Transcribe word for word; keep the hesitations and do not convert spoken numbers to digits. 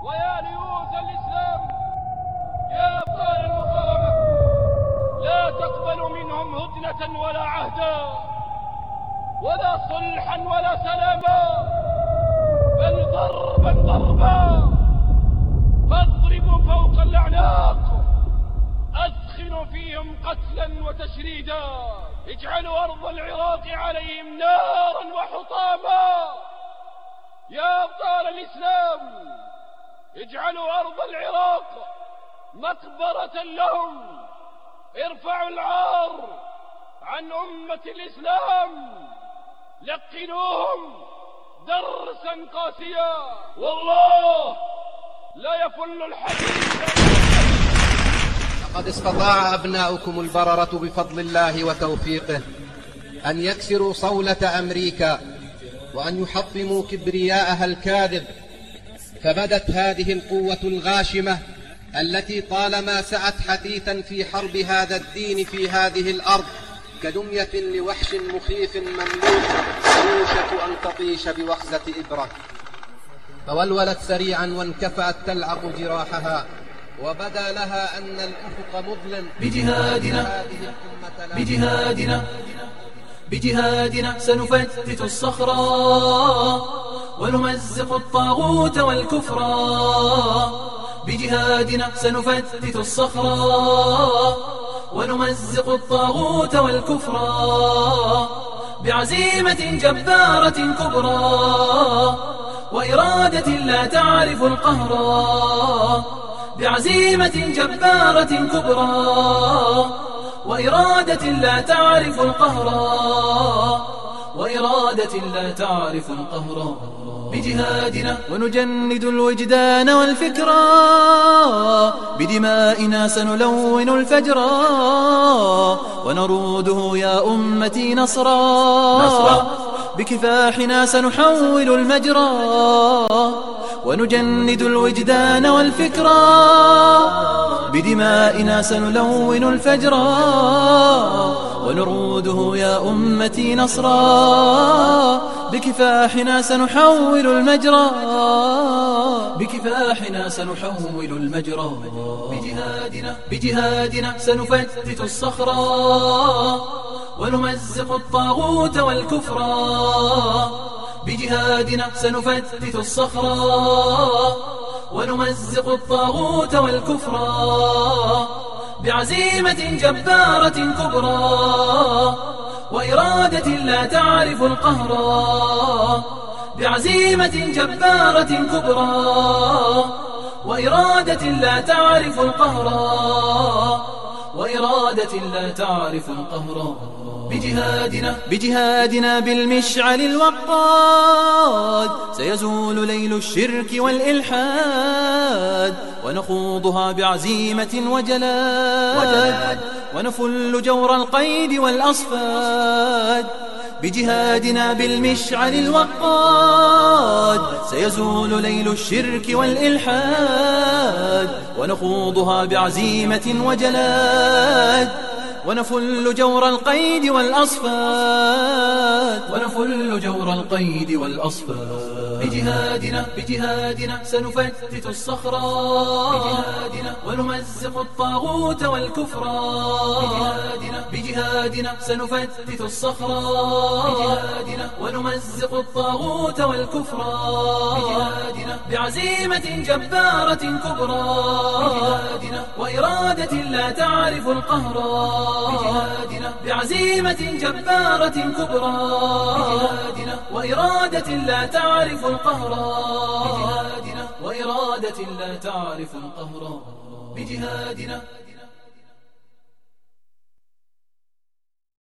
ويا ليوث الإسلام، يا أبطال المقاومة، لا تقبلوا منهم هدنة ولا عهدا ولا صلحا ولا سلاما، بل ضربا ضربا، فاضربوا فوق الأعناق، أثخنوا فيهم قتلا وتشريدا، اجعلوا أرض العراق عليهم نارا وحطاما. يا أبطال الإسلام، اجعلوا أرض العراق مقبرة لهم، ارفعوا العار عن أمة الإسلام، لقنوهم درسا قاسيا، والله لا يفل الحديث. لقد استطاع أبناؤكم البررة بفضل الله وتوفيقه أن يكسروا صولة أمريكا وأن يحطموا كبرياءها الكاذب، فبدت هذه القوة الغاشمة التي طالما سعت حثيثا في حرب هذا الدين في هذه الأرض كدمية لوحش مخيف مملوك يوشك أن تطيش بوخزة إبرة، فولولت سريعا وانكفأت تلعق جراحها، وبدا لها أن الأفق مظلم. بجهادنا بجهادنا بجهادنا سنفتت الصخرة ونمزق الطاغوت والكفر، بجهادنا سنفتت الصخرة ونمزق الطاغوت والكفر، بعزيمة جبارة كبرى وإرادة لا تعرف القهر، بعزيمة جبارة كبرى وإرادة لا تعرف القهر، وإرادة لا تعرف القهر، بجهادنا ونجند الوجدان والفكرة، بدمائنا سنلون الفجر ونروده يا أمتي نصرا، نصرا بكفاحنا سنحول المجرى، ونجند الوجدان والفكرة، بدمائنا سنلون الفجر ونروده يا أمتي نصرا، بكفاحنا سنحول المجرى، بكفاحنا سنحول المجرى، بجهادنا بجهادنا سنفتت الصخرة ونمزق الطاغوت والكفر، بجهادنا سنفتت الصخرة ونمزق الطاغوت والكفر، بعزيمة جبارة كبرى وإرادة لا تعرف القهر، بعزيمة جبارة كبرى وإرادة لا تعرف القهر، وإرادة لا تعرف القهر، بجهادنا بجهادنا بالمشعل الوقاد سيزول ليل الشرك والإلحاد، ونخوضها بعزيمة وجلاد ونفل جور القيد والأصفاد، بجهادنا بالمشعل الوقاد سيزول ليل الشرك والإلحاد، ونخوضها بعزيمة وجلاد ونفل جور القيد والأصفاد، ونفل جور القيد والأصفاد، بجهادنا بجهادنا سنفتت الصخرة بجهادنا ونمزق الطاغوت والكفر، بجهادنا بجهادنا سنفتت الصخرة بجهادنا ونمزق الطاغوت والكفر، بجهادنا بعزيمة جبارة كبرى بجهادنا وإرادة لا تعرف القهر، بجهادنا بعزيمة جبارة كبرى بجهادنا وإرادة لا تعرف القهر، بجهادنا وإرادة لا تعرف القهر، بجهادنا